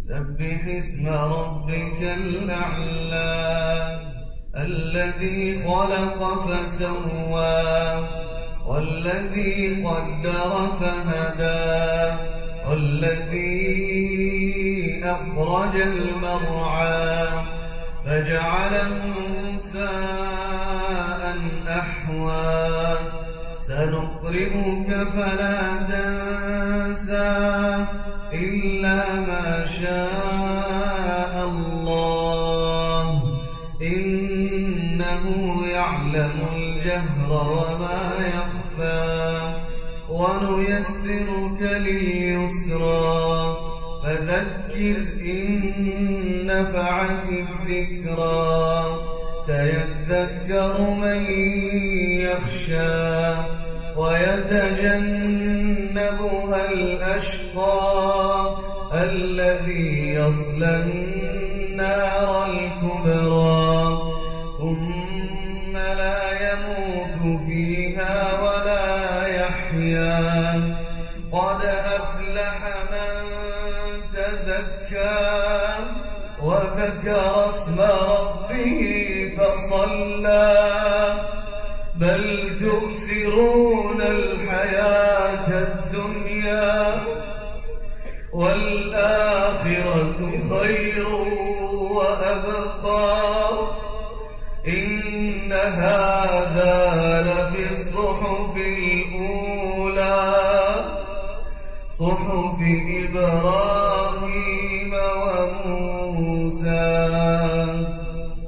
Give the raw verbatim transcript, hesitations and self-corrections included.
سبح اسم ربك الأعلى الذي خلق فسوى والذي قدر فهدى والذي أخرج المرعى فجعله غثاء أحوى سنقرئك فلا تنسى إلا ما شاء الله إنه يعلم الجهر وما يخفى ونيسرك لليسرى فذكر إن نفعت الذكرى سيذكر من يخشى ويتجنبها الأشقى الذي يصلى النار الكبرى ثم لا يموت فيها ولا يحيا قد أفلح من تزكى وذكر اسم ربه فصلى بل تؤثرون الحياة الدنيا والآخرة خير وأبقى إن هذا